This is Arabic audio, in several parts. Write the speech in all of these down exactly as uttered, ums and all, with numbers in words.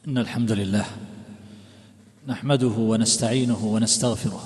إن الحمد لله نحمده ونستعينه ونستغفره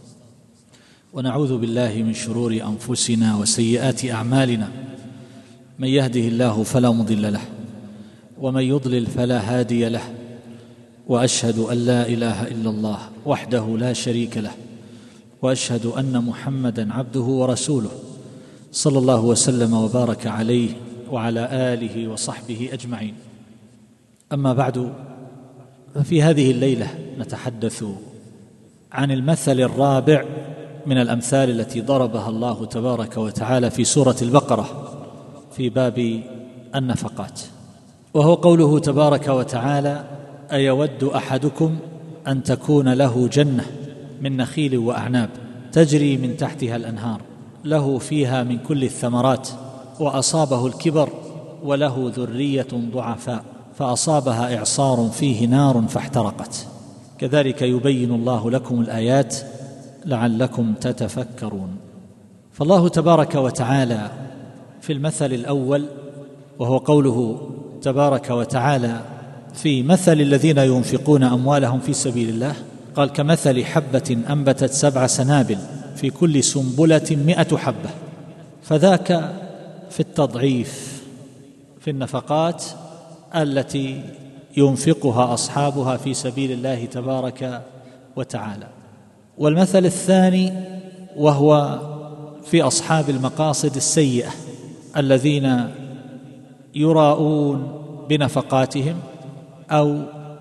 ونعوذ بالله من شرور أنفسنا وسيئات أعمالنا. من يهده الله فلا مضل له ومن يضلل فلا هادي له، وأشهد أن لا إله إلا الله وحده لا شريك له، وأشهد أن محمدًا عبده ورسوله صلى الله وسلم وبارك عليه وعلى آله وصحبه أجمعين. أما بعد، ففي هذه الليلة نتحدث عن المثل الرابع من الأمثال التي ضربها الله تبارك وتعالى في سورة البقرة في باب النفقات، وهو قوله تبارك وتعالى: أيود أحدكم أن تكون له جنة من نخيل وأعناب تجري من تحتها الأنهار له فيها من كل الثمرات وأصابه الكبر وله ذرية ضعفاء فأصابها إعصار فيه نار فاحترقت، كذلك يبين الله لكم الآيات لعلكم تتفكرون. فالله تبارك وتعالى في المثل الأول، وهو قوله تبارك وتعالى في مثل الذين ينفقون أموالهم في سبيل الله، قال: كمثل حبة أنبتت سبع سنابل في كل سنبلة مئة حبة، فذاك في التضعيف في النفقات التي ينفقها أصحابها في سبيل الله تبارك وتعالى. والمثل الثاني وهو في أصحاب المقاصد السيئة الذين يراءون بنفقاتهم أو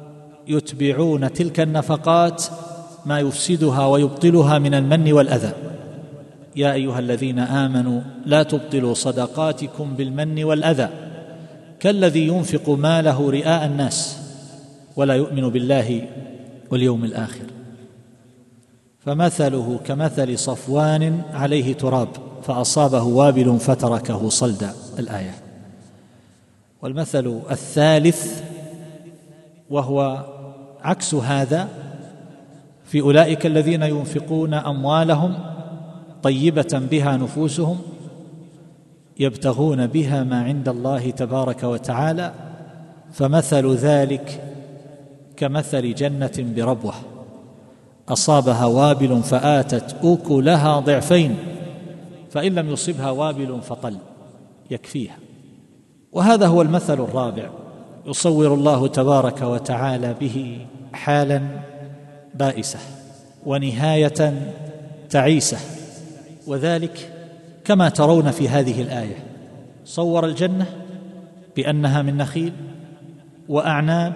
يتبعون تلك النفقات ما يفسدها ويبطلها من المن والأذى. يا أيها الذين آمنوا لا تبطلوا صدقاتكم بالمن والأذى كالذي ينفق ماله رئاء الناس ولا يؤمن بالله واليوم الآخر، فمثله كمثل صفوان عليه تراب فأصابه وابل فتركه صلدا، الآية. والمثل الثالث وهو عكس هذا في أولئك الذين ينفقون أموالهم طيبة بها نفوسهم يبتغون بها ما عند الله تبارك وتعالى، فمثل ذلك كمثل جنة بربوة أصابها وابل فآتت أكلها ضعفين فإن لم يصبها وابل فطل، يكفيها. وهذا هو المثل الرابع يصور الله تبارك وتعالى به حالا بائسة ونهاية تعيسة، وذلك كما ترون في هذه الآية. صور الجنة بأنها من نخيل وأعناب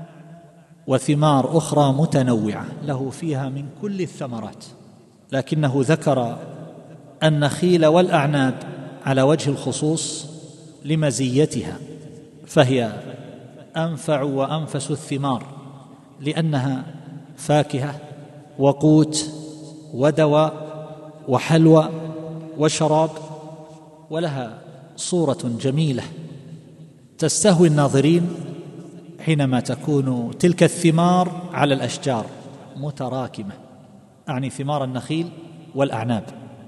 وثمار أخرى متنوعة له فيها من كل الثمرات، لكنه ذكر النخيل والأعناب على وجه الخصوص لمزيتها، فهي أنفع وأنفس الثمار لأنها فاكهة وقوت ودواء وحلوى وشراب، ولها صورة جميلة تستهوي الناظرين حينما تكون تلك الثمار على الأشجار متراكمة، أعني ثمار النخيل والأعناب.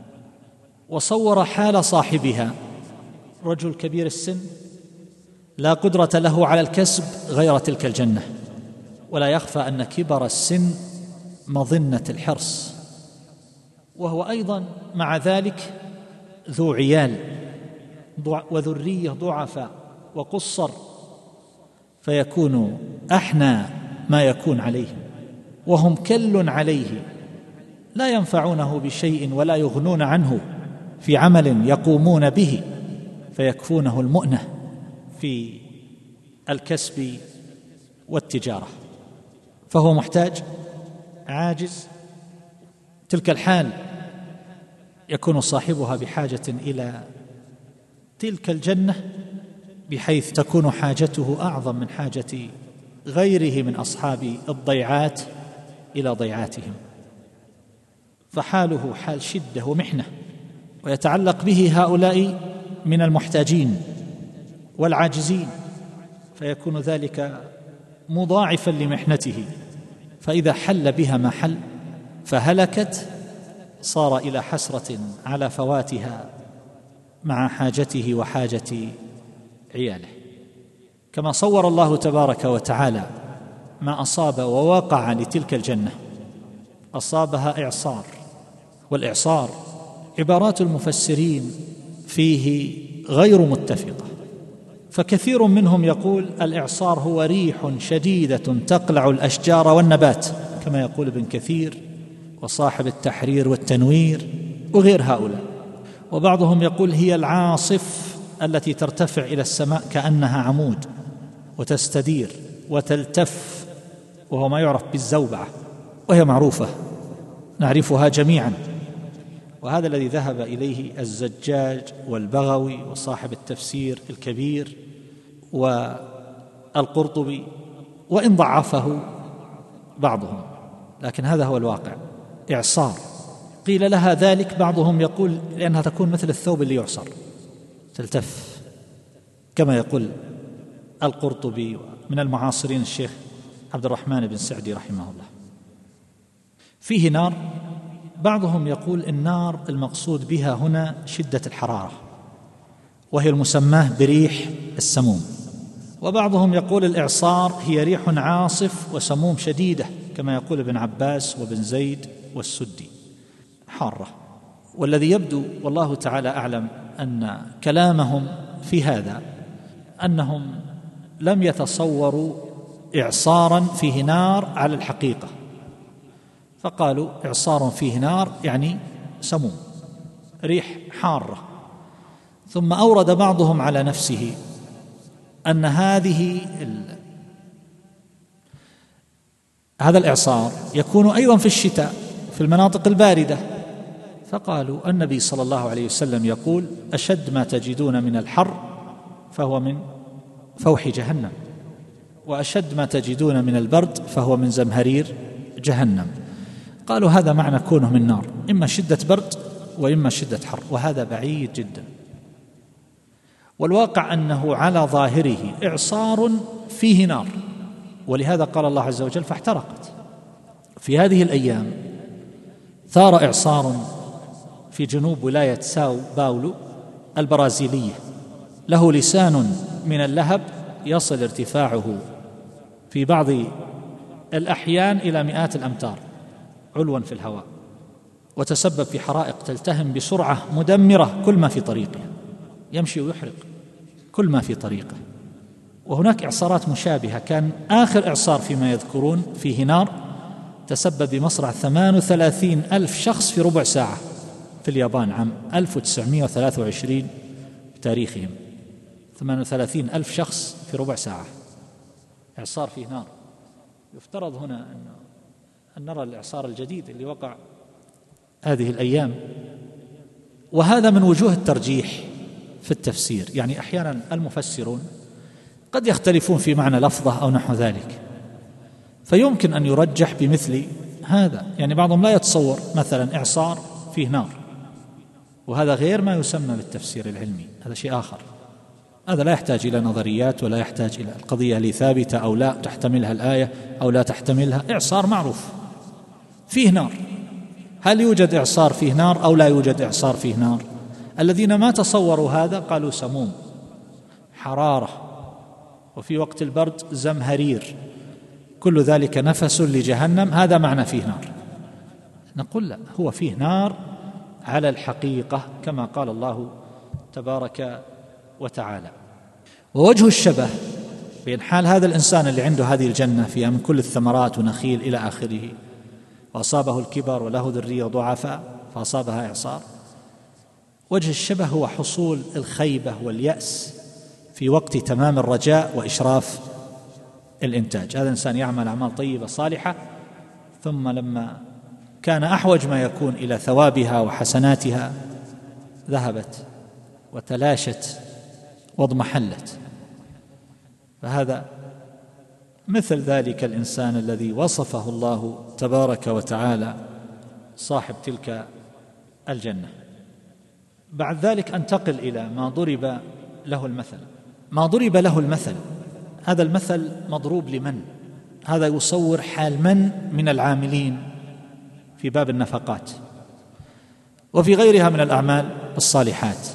وصور حال صاحبها رجل كبير السن لا قدرة له على الكسب غير تلك الجنة، ولا يخفى أن كبر السن مظنة الحرص، وهو أيضا مع ذلك ذو عيال وذرية ضعفاء وقصر، فيكون أحنى ما يكون عليهم وهم كل عليه لا ينفعونه بشيء ولا يغنون عنه في عمل يقومون به، فيكفونه المؤنة في الكسب والتجارة، فهو محتاج عاجز. تلك الحال يكون صاحبها بحاجة إلى تلك الجنة بحيث تكون حاجته أعظم من حاجة غيره من أصحاب الضيعات إلى ضيعاتهم، فحاله حال شدة ومحنة، ويتعلق به هؤلاء من المحتاجين والعاجزين، فيكون ذلك مضاعفا لمحنته، فإذا حل بها ما حل فهلكت صار إلى حسرة على فواتها مع حاجته وحاجة عياله. كما صور الله تبارك وتعالى ما أصاب ووقع لتلك الجنة أصابها إعصار، والإعصار عبارات المفسرين فيه غير متفقة، فكثير منهم يقول الإعصار هو ريح شديدة تقلع الأشجار والنبات كما يقول ابن كثير وصاحب التحرير والتنوير وغير هؤلاء، وبعضهم يقول هي العاصف التي ترتفع إلى السماء كأنها عمود وتستدير وتلتف، وهو ما يعرف بالزوبعة، وهي معروفة نعرفها جميعا، وهذا الذي ذهب إليه الزجاج والبغوي وصاحب التفسير الكبير والقرطبي، وإن ضعفه بعضهم، لكن هذا هو الواقع. إعصار قيل لها ذلك، بعضهم يقول لأنها تكون مثل الثوب اللي يعصر تلتف كما يقول القرطبي، من المعاصرين الشيخ عبد الرحمن بن سعدي رحمه الله. فيه نار، بعضهم يقول النار المقصود بها هنا شدة الحرارة وهي المسماه بريح السموم، وبعضهم يقول الإعصار هي ريح عاصف وسموم شديدة كما يقول ابن عباس وابن زيد والسدي حارة. والذي يبدو والله تعالى أعلم أن كلامهم في هذا أنهم لم يتصوروا إعصارا فيه نار على الحقيقة، فقالوا إعصار فيه نار يعني سموم ريح حارة، ثم أورد بعضهم على نفسه أن هذه ال... هذا الإعصار يكون أيضا في الشتاء في المناطق الباردة، فقالوا النبي صلى الله عليه وسلم يقول أشد ما تجدون من الحر فهو من فوح جهنم، وأشد ما تجدون من البرد فهو من زمهرير جهنم. قالوا هذا معنى كونه من نار، إما شدة برد وإما شدة حر، وهذا بعيد جدا، والواقع أنه على ظاهره إعصار فيه نار، ولهذا قال الله عز وجل فاحترقت. في هذه الأيام ثار إعصار في جنوب ولاية ساو باولو البرازيلية، له لسان من اللهب يصل ارتفاعه في بعض الأحيان إلى مئات الأمتار علوا في الهواء، وتسبب في حرائق تلتهم بسرعة مدمرة كل ما في طريقه، يمشي ويحرق كل ما في طريقه. وهناك إعصارات مشابهة، كان آخر إعصار فيما يذكرون فيه نار تسبب بمصرع ثمان وثلاثين ألف شخص في ربع ساعة في اليابان عام ألف وتسعمائة وثلاثة وعشرين بتاريخهم، ثمان وثلاثين ألف شخص في ربع ساعة، إعصار فيه نار. يفترض هنا أن أن نرى الإعصار الجديد اللي وقع هذه الأيام، وهذا من وجوه الترجيح في التفسير، يعني أحيانا المفسرون قد يختلفون في معنى لفظة أو نحو ذلك، فيمكن أن يرجح بمثل هذا، يعني بعضهم لا يتصور مثلا إعصار فيه نار، وهذا غير ما يسمى بالتفسير العلمي، هذا شيء آخر، هذا لا يحتاج إلى نظريات ولا يحتاج إلى القضية اللي ثابتة أو لا تحتملها الآية أو لا تحتملها. إعصار معروف فيه نار، هل يوجد إعصار فيه نار أو لا يوجد إعصار فيه نار؟ الذين ما تصوروا هذا قالوا سموم حرارة، وفي وقت البرد زمهرير، كل ذلك نفس لجهنم، هذا معنى فيه نار. نقول لا، هو فيه نار على الحقيقة كما قال الله تبارك وتعالى. ووجه الشبه بين حال هذا الإنسان اللي عنده هذه الجنة فيها من كل الثمرات ونخيل إلى آخره، وأصابه الكبر وله ذرية ضعفاء فأصابها إعصار، وجه الشبه هو حصول الخيبة واليأس في وقت تمام الرجاء وإشراف الإنتاج. هذا الإنسان يعمل أعمال طيبة صالحة، ثم لما كان أحوج ما يكون إلى ثوابها وحسناتها ذهبت وتلاشت واضمحلت. فهذا مثل ذلك الإنسان الذي وصفه الله تبارك وتعالى صاحب تلك الجنة. بعد ذلك أنتقل إلى ما ضرب له المثل. ما ضرب له المثل، هذا المثل مضروب لمن؟ هذا يصور حال من من العاملين في باب النفقات وفي غيرها من الأعمال الصالحات.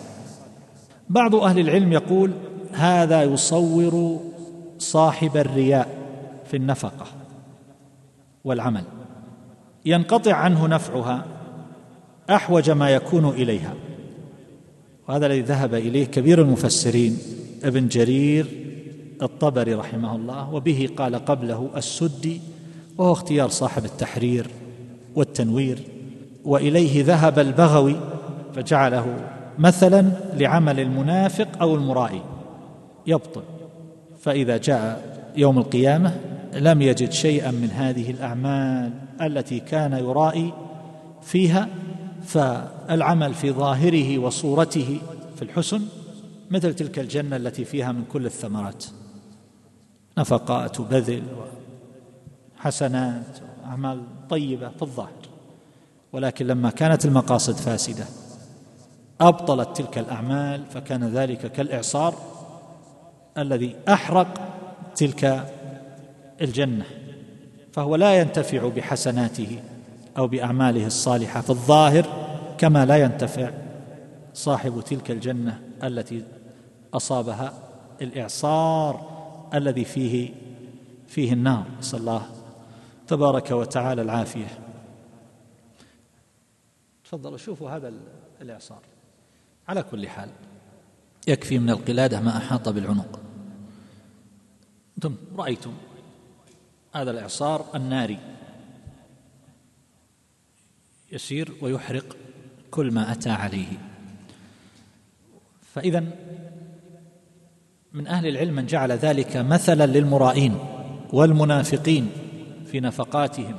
بعض أهل العلم يقول هذا يصور صاحب الرياء في النفقة والعمل ينقطع عنه نفعها أحوج ما يكون إليها. وهذا الذي ذهب إليه كبير المفسرين ابن جرير الطبري رحمه الله، وبه قال قبله السدي، وهو اختيار صاحب التحرير والتنوير. وإليه ذهب البغوي فجعله مثلا لعمل المنافق أو المرائي يبطل، فإذا جاء يوم القيامة لم يجد شيئا من هذه الأعمال التي كان يرائي فيها، فالعمل في ظاهره وصورته في الحسن مثل تلك الجنة التي فيها من كل الثمرات، نفقات وبذل وحسنات وأعمال طيبة في الظاهر. ولكن لما كانت المقاصد فاسدة أبطلت تلك الأعمال، فكان ذلك كالإعصار الذي أحرق تلك الجنة، فهو لا ينتفع بحسناته أو بأعماله الصالحة في الظاهر كما لا ينتفع صاحب تلك الجنة التي أصابها الإعصار الذي فيه فيه النار. نسأل الله تبارك وتعالى العافية. تفضلوا شوفوا هذا الإعصار. على كل حال يكفي من القلادة ما أحاط بالعنق. أنتم رأيتم هذا الإعصار الناري يسير ويحرق كل ما أتى عليه. فإذا من أهل العلم من جعل ذلك مثلا للمرائين والمنافقين في نفقاتهم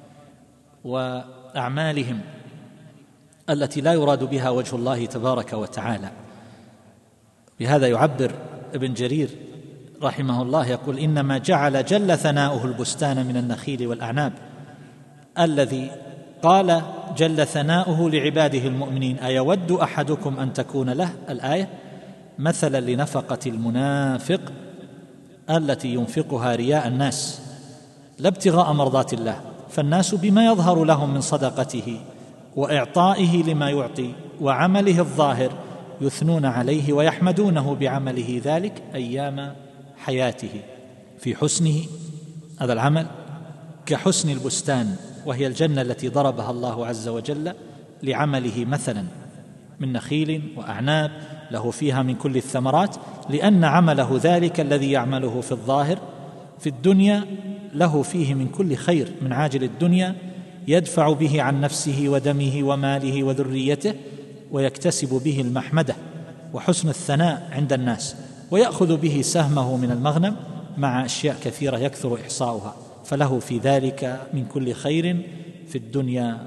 وأعمالهم التي لا يراد بها وجه الله تبارك وتعالى. بهذا يعبر ابن جرير رحمه الله يقول: إنما جعل جل ثناؤه البستان من النخيل والأعناب الذي قال جل ثناؤه لعباده المؤمنين: أيود أحدكم أن تكون له الآية مثلا لنفقة المنافق التي ينفقها رياء الناس لا ابتغاء مرضات الله، فالناس بما يظهر لهم من صدقته وإعطائه لما يعطي وعمله الظاهر يثنون عليه ويحمدونه بعمله ذلك أيام حياته في حسنه، هذا العمل كحسن البستان وهي الجنة التي ضربها الله عز وجل لعمله مثلا من نخيل وأعناب له فيها من كل الثمرات، لأن عمله ذلك الذي يعمله في الظاهر في الدنيا له فيه من كل خير من عاجل الدنيا يدفع به عن نفسه ودمه وماله وذريته، ويكتسب به المحمدة وحسن الثناء عند الناس، ويأخذ به سهمه من المغنم مع أشياء كثيرة يكثر إحصاؤها، فله في ذلك من كل خير في الدنيا.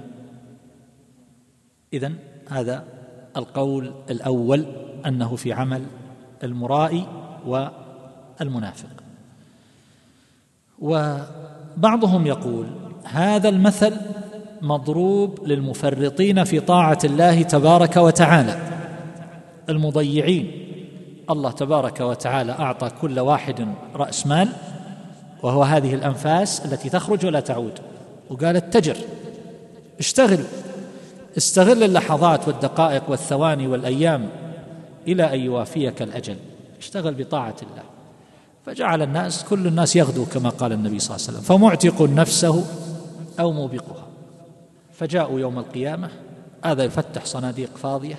إذن هذا القول الأول أنه في عمل المرائي والمنافق. وبعضهم يقول هذا المثل مضروب للمفرطين في طاعة الله تبارك وتعالى المضيعين. الله تبارك وتعالى أعطى كل واحد رأس مال وهو هذه الأنفاس التي تخرج ولا تعود، وقال اتجر، اشتغل، استغل اللحظات والدقائق والثواني والأيام إلى أن يوافيك الأجل، اشتغل بطاعة الله. فجعل الناس كل الناس يغدو كما قال النبي صلى الله عليه وسلم، فمعتق نفسه أو موبقها. فجاءوا يوم القيامة هذا يفتح صناديق فاضية،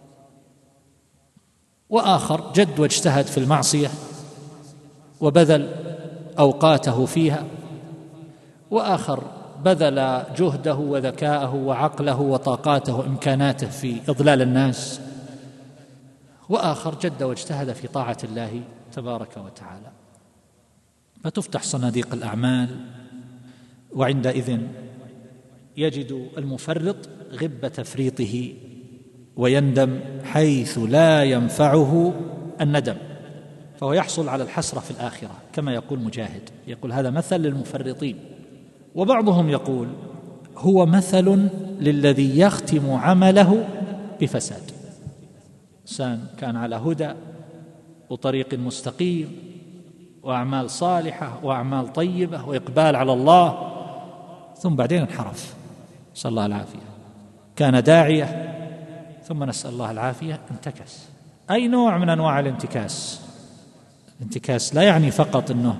وآخر جد واجتهد في المعصية وبذل أوقاته فيها، وآخر بذل جهده وذكاءه وعقله وطاقاته وإمكاناته في إضلال الناس، وآخر جد واجتهد في طاعة الله تبارك وتعالى. فتفتح صناديق الأعمال، وعندئذ يجد المفرط غب تفريطه ويندم حيث لا ينفعه الندم، فهو يحصل على الحسرة في الآخرة كما يقول مجاهد، يقول هذا مثل للمفرطين. وبعضهم يقول هو مثل للذي يختم عمله بفساد. إنسان كان على هدى وطريق مستقيم وأعمال صالحة وأعمال طيبة وإقبال على الله، ثم بعدين انحرف، نسأل الله العافية. كان داعية ثم نسأل الله العافية انتكس. أي نوع من أنواع الانتكاس؟ الانتكاس لا يعني فقط أنه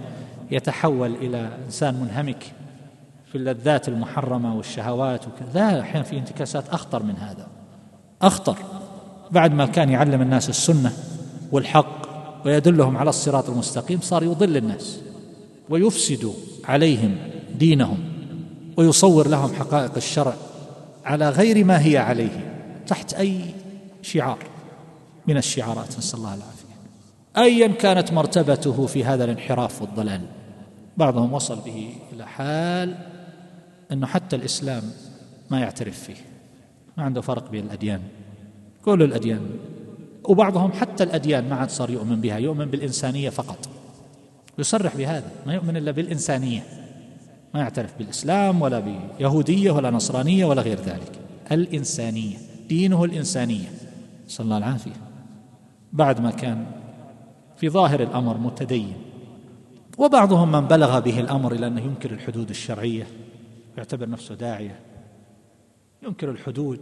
يتحول إلى إنسان منهمك في اللذات المحرمة والشهوات وكذا. لا، أحيانا في انتكاسات أخطر من هذا، أخطر. بعد ما كان يعلم الناس السنة والحق ويدلهم على الصراط المستقيم، صار يضل الناس ويفسد عليهم دينهم ويصور لهم حقائق الشرع على غير ما هي عليه، تحت أي شعار من الشعارات، نسأل الله العافية، أيا كانت مرتبته في هذا الانحراف والضلال. بعضهم وصل به إلى حال أنه حتى الإسلام ما يعترف فيه، ما عنده فرق بين الأديان، كل الأديان. وبعضهم حتى الأديان ما عاد صار يؤمن بها، يؤمن بالإنسانية فقط، يصرح بهذا، ما يؤمن إلا بالإنسانية، ما يعترف بالإسلام ولا بيهودية ولا نصرانية ولا غير ذلك. الإنسانية، دينه الإنسانية، صلى الله العافية. بعد ما كان في ظاهر الأمر متدين. وبعضهم من بلغ به الأمر إلى أنه ينكر الحدود الشرعية، يعتبر نفسه داعية، ينكر الحدود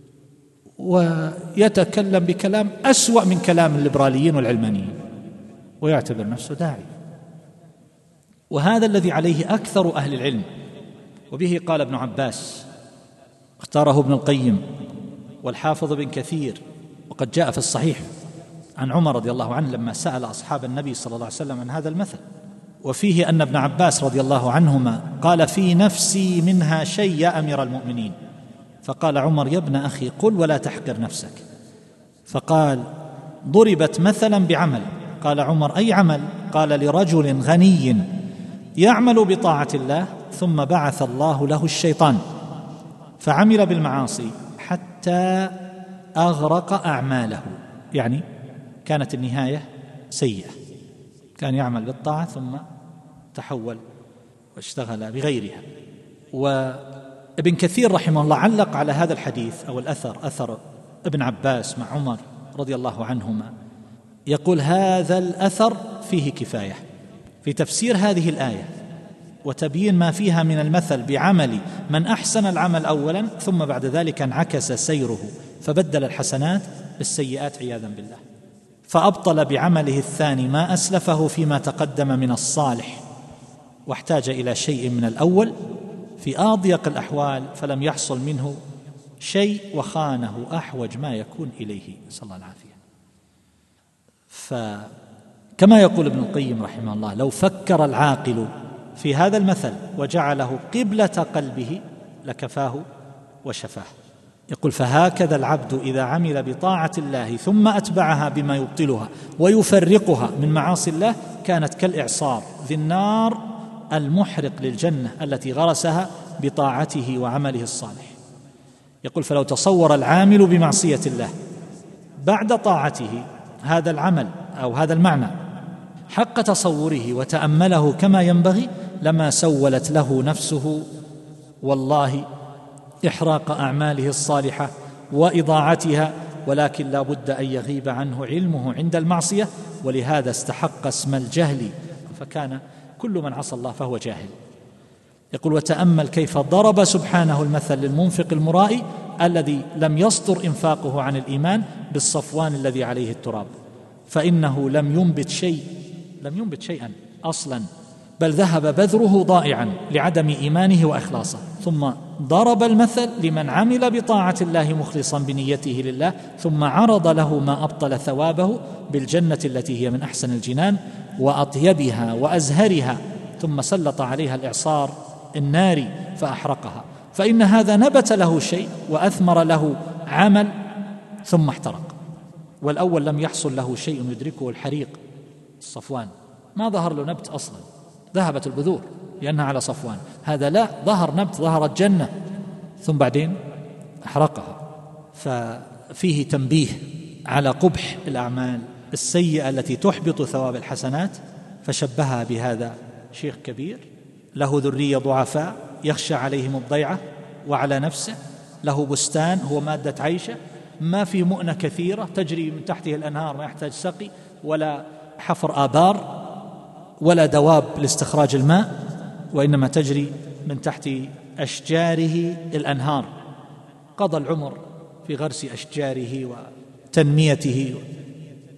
ويتكلم بكلام أسوأ من كلام الليبراليين والعلمانيين، ويعتبر نفسه داعي. وهذا الذي عليه أكثر أهل العلم، وبه قال ابن عباس، اختاره ابن القيم والحافظ بن كثير. وقد جاء في الصحيح عن عمر رضي الله عنه لما سأل أصحاب النبي صلى الله عليه وسلم عن هذا المثل، وفيه أن ابن عباس رضي الله عنهما قال: في نفسي منها شيء يا أمير المؤمنين. فقال عمر: يا ابن أخي قل ولا تحقر نفسك. فقال: ضربت مثلا بعمل. قال عمر: أي عمل؟ قال: لرجل غني يعمل بطاعة الله ثم بعث الله له الشيطان فعمل بالمعاصي حتى أغرق أعماله. يعني كانت النهاية سيئة، كان يعمل بالطاعة ثم تحول واشتغل بغيرها. وابن كثير رحمه الله علق على هذا الحديث أو الأثر، أثر ابن عباس مع عمر رضي الله عنهما، يقول: هذا الأثر فيه كفاية في تفسير هذه الآية وتبيين ما فيها من المثل بعمل من أحسن العمل أولا ثم بعد ذلك انعكس سيره فبدل الحسنات بالسيئات عياذا بالله، فأبطل بعمله الثاني ما أسلفه فيما تقدم من الصالح، واحتاج إلى شيء من الأول في أضيق الأحوال فلم يحصل منه شيء وخانه أحوج ما يكون إليه، صلى الله العافية. فكما يقول ابن القيم رحمه الله: لو فكر العاقل في هذا المثل وجعله قبلة قلبه لكفاه وشفاه. يقول: فهكذا العبد إذا عمل بطاعة الله ثم أتبعها بما يبطلها ويفرقها من معاصي الله كانت كالإعصار ذي النار المحرق للجنة التي غرسها بطاعته وعمله الصالح. يقول: فلو تصور العامل بمعصية الله بعد طاعته هذا العمل أو هذا المعنى حق تصوره وتأمله كما ينبغي لما سولت له نفسه والله إحراق أعماله الصالحة وإضاعتها، ولكن لا بد أن يغيب عنه علمه عند المعصية، ولهذا استحق اسم الجهل، فكان كل من عصى الله فهو جاهل. يقول: وتأمل كيف ضرب سبحانه المثل للمنفق المرائي الذي لم يصدر إنفاقه عن الإيمان بالصفوان الذي عليه التراب، فإنه لم ينبت شيء لم ينبت شيئا أصلا، بل ذهب بذره ضائعا لعدم إيمانه وإخلاصه. ثم ضرب المثل لمن عمل بطاعة الله مخلصا بنيته لله ثم عرض له ما أبطل ثوابه بالجنة التي هي من أحسن الجنان وأطيبها وأزهرها، ثم سلط عليها الإعصار الناري فأحرقها، فإن هذا نبت له شيء وأثمر له عمل ثم احترق، والأول لم يحصل له شيء يدركه الحريق الصفوان، ما ظهر له نبت أصلا، ذهبت البذور لأنها على صفوان. هذا لا، ظهر نبت، ظهرت جنة ثم بعدين أحرقها. ففيه تنبيه على قبح الأعمال السيئة التي تحبط ثواب الحسنات، فشبهها بهذا شيخ كبير له ذرية ضعفاء يخشى عليهم الضيعة وعلى نفسه، له بستان هو مادة عيشه، ما فيه مؤنة كثيرة تجري من تحته الأنهار، ما يحتاج سقي ولا حفر آبار ولا دواب لاستخراج الماء، وإنما تجري من تحت أشجاره الأنهار. قضى العمر في غرس أشجاره وتنميته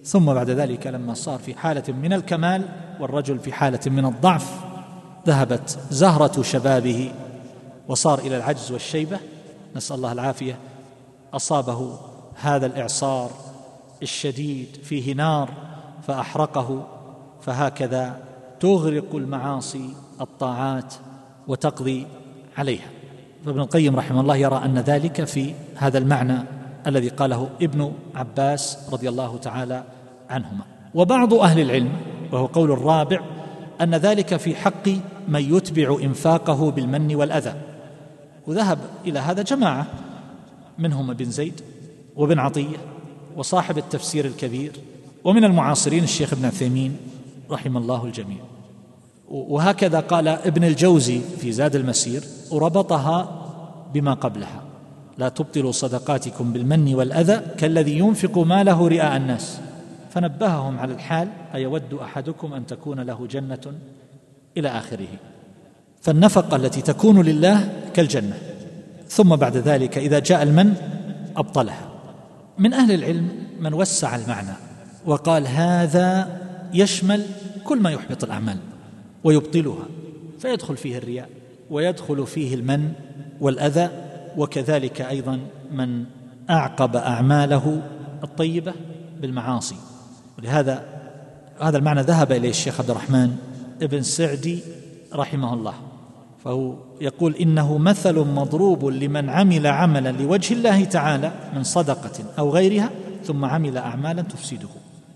ثم بعد ذلك لما صار في حالة من الكمال والرجل في حالة من الضعف ذهبت زهرة شبابه وصار إلى العجز والشيبة، نسأل الله العافية، أصابه هذا الإعصار الشديد فيه نار فأحرقه، فهكذا تغرق المعاصي الطاعات وتقضي عليها. فابن القيم رحمه الله يرى أن ذلك في هذا المعنى الذي قاله ابن عباس رضي الله تعالى عنهما. وبعض أهل العلم، وهو قول الرابع، أن ذلك في حق من يتبع إنفاقه بالمن والأذى، وذهب إلى هذا جماعة منهم ابن زيد وابن عطية وصاحب التفسير الكبير، ومن المعاصرين الشيخ ابن عثيمين رحم الله الجميع. وهكذا قال ابن الجوزي في زاد المسير وربطها بما قبلها: لا تبطلوا صدقاتكم بالمن والأذى كالذي ينفق ماله رئاء الناس، فنبههم على الحال: أيود أحدكم أن تكون له جنة إلى آخره. فالنفقة التي تكون لله كالجنة، ثم بعد ذلك إذا جاء المن أبطلها. من أهل العلم من وسع المعنى وقال هذا يشمل كل ما يحبط الأعمال ويبطلها، فيدخل فيه الرياء ويدخل فيه المن والأذى، وكذلك أيضا من أعقب أعماله الطيبة بالمعاصي. ولهذا هذا المعنى ذهب إليه الشيخ عبد الرحمن ابن سعدي رحمه الله، فهو يقول: إنه مثل مضروب لمن عمل عملا لوجه الله تعالى من صدقة أو غيرها ثم عمل أعمالا تفسده.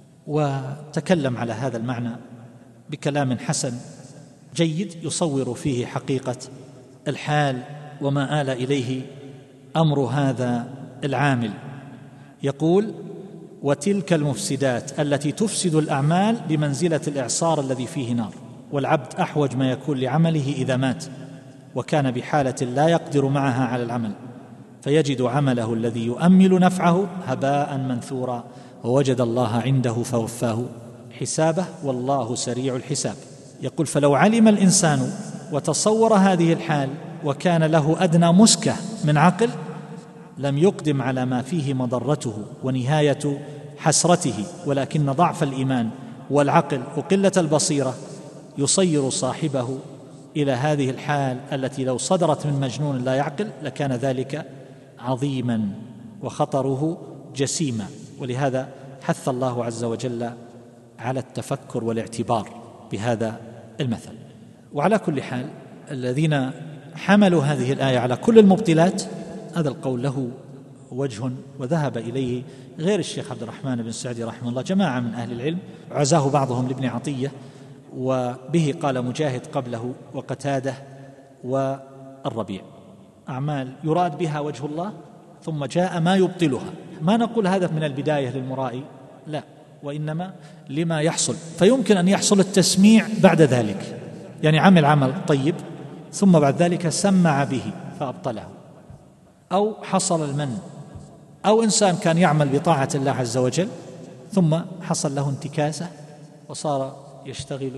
وتكلم على هذا المعنى بكلام حسن جيد يصور فيه حقيقة الحال وما آل إليه أمر هذا العامل. يقول: وتلك المفسدات التي تفسد الأعمال بمنزلة الإعصار الذي فيه نار، والعبد أحوج ما يكون لعمله إذا مات وكان بحالة لا يقدر معها على العمل، فيجد عمله الذي يؤمل نفعه هباء منثورا، ووجد الله عنده فوفاه حسابه والله سريع الحساب. يقول: فلو علم الإنسان وتصور هذه الحال وكان له أدنى مسكة من عقل لم يقدم على ما فيه مضرته ونهاية حسرته، ولكن ضعف الإيمان والعقل وقلة البصيرة يصير صاحبه إلى هذه الحال التي لو صدرت من مجنون لا يعقل لكان ذلك عظيما وخطره جسيما. ولهذا حث الله عز وجل على التفكر والاعتبار بهذا المثل. وعلى كل حال الذين حملوا هذه الآية على كل المبطلات هذا القول له وجه، وذهب إليه غير الشيخ عبد الرحمن بن سعدي رحمه الله جماعة من أهل العلم، عزاه بعضهم لابن عطية، وبه قال مجاهد قبله وقتاده والربيع. أعمال يراد بها وجه الله ثم جاء ما يبطلها. ما نقول هذا من البداية للمرائي، لا، وإنما لما يحصل، فيمكن أن يحصل التسميع بعد ذلك، يعني عمل عمل طيب ثم بعد ذلك سمع به فأبطله، أو حصل المن، أو إنسان كان يعمل بطاعة الله عز وجل ثم حصل له انتكاسة وصار يشتغل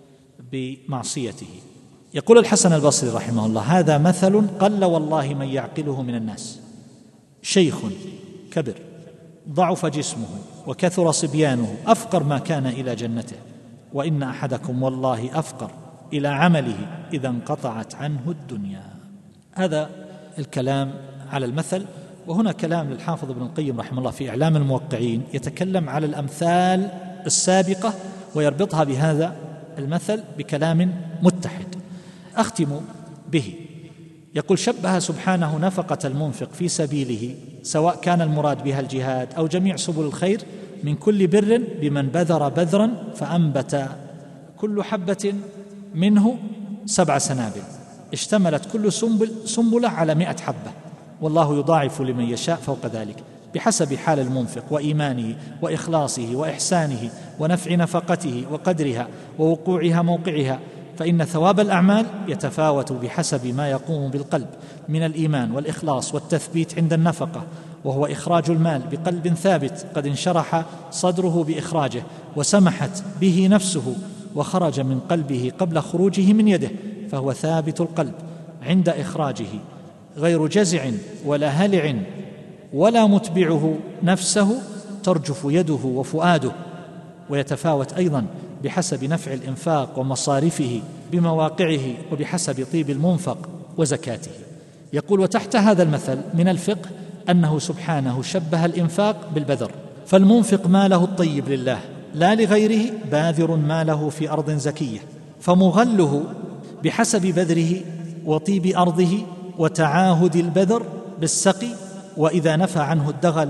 بمعصيته. يقول الحسن البصري رحمه الله: هذا مثل قل والله من يعقله من الناس، شيخ كبر ضعف جسمه وكثر صبيانه أفقر ما كان إلى جنته، وإن أحدكم والله أفقر إلى عمله إذا انقطعت عنه الدنيا. هذا الكلام على المثل. وهنا كلام للحافظ ابن القيم رحمه الله في إعلام الموقعين يتكلم على الأمثال السابقة ويربطها بهذا المثل بكلام متحد. أختم به. يقول: شبه سبحانه نفقة المنفق في سبيله سواء كان المراد بها الجهاد أو جميع سبل الخير من كل بر بمن بذر بذرا فأنبت كل حبة منه سبع سنابل اشتملت كل سنبل سنبلة على مئة حبة، والله يضاعف لمن يشاء فوق ذلك بحسب حال المنفق وإيمانه وإخلاصه وإحسانه ونفع نفقته وقدرها ووقوعها موقعها، فإن ثواب الأعمال يتفاوت بحسب ما يقوم بالقلب من الإيمان والإخلاص والتثبيت عند النفقة، وهو إخراج المال بقلب ثابت قد انشرح صدره بإخراجه وسمحت به نفسه وخرج من قلبه قبل خروجه من يده، فهو ثابت القلب عند إخراجه غير جزع ولا هلع ولا متبعه نفسه ترجف يده وفؤاده، ويتفاوت أيضا بحسب نفع الإنفاق ومصارفه بمواقعه وبحسب طيب المنفق وزكاته. يقول: وتحت هذا المثل من الفقه أنه سبحانه شبه الإنفاق بالبذر، فالمنفق ماله الطيب لله لا لغيره باذر ماله في أرض زكية، فمغله بحسب بذره وطيب أرضه وتعاهد البذر بالسقي، وإذا نفى عنه الدغل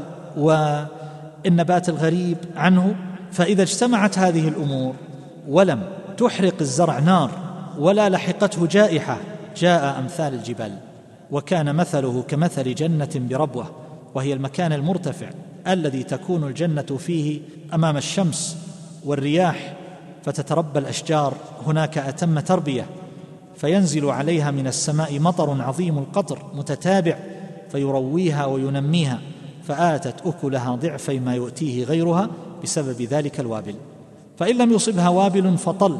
والنبات الغريب عنه. فإذا اجتمعت هذه الأمور ولم تحرق الزرع نار ولا لحقته جائحة جاء أمثال الجبال. وكان مثله كمثل جنة بربوة، وهي المكان المرتفع الذي تكون الجنة فيه أمام الشمس والرياح، فتتربى الأشجار هناك أتم تربية، فينزل عليها من السماء مطر عظيم القطر متتابع فيرويها وينميها، فآتت أكلها ضعفي ما يؤتيه غيرها بسبب ذلك الوابل. فإن لم يصبها وابل فطل،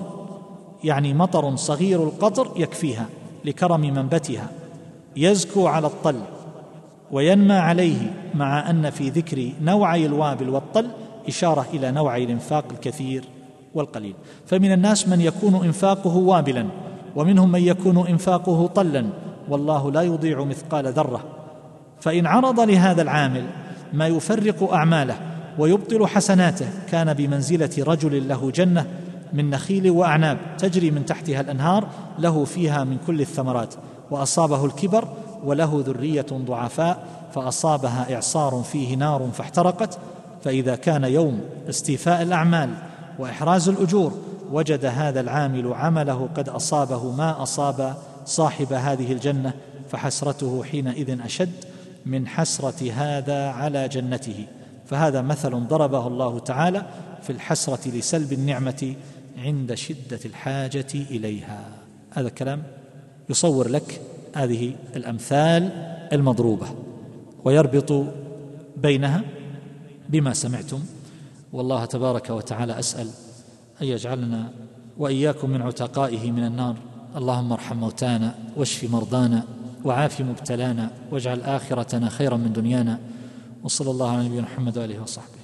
يعني مطر صغير القطر يكفيها لكرم منبتها، يزكو على الطل وينمى عليه، مع أن في ذكر نوعي الوابل والطل إشارة إلى نوعي الإنفاق الكثير والقليل. فمن الناس من يكون إنفاقه وابلا، ومنهم من يكون إنفاقه طلا، والله لا يضيع مثقال ذرة. فإن عرض لهذا العامل ما يفرق أعماله ويبطل حسناته كان بمنزلة رجل له جنة من نخيل وأعناب تجري من تحتها الأنهار، له فيها من كل الثمرات، وأصابه الكبر وله ذرية ضعفاء فأصابها إعصار فيه نار فاحترقت. فإذا كان يوم استيفاء الأعمال وإحراز الأجور وجد هذا العامل عمله قد أصابه ما أصاب صاحب هذه الجنة، فحسرته حينئذ أشد من حسرة هذا على جنته. فهذا مثل ضربه الله تعالى في الحسرة لسلب النعمة عند شدة الحاجة إليها. هذا الكلام يصور لك هذه الأمثال المضروبة ويربط بينها بما سمعتم. والله تبارك وتعالى أسأل أن يجعلنا وإياكم من عتقائه من النار. اللهم ارحم موتانا واشف مرضانا وعاف مبتلانا واجعل آخرتنا خيرا من دنيانا. وصلى الله على نبينا محمد وآله وصحبه.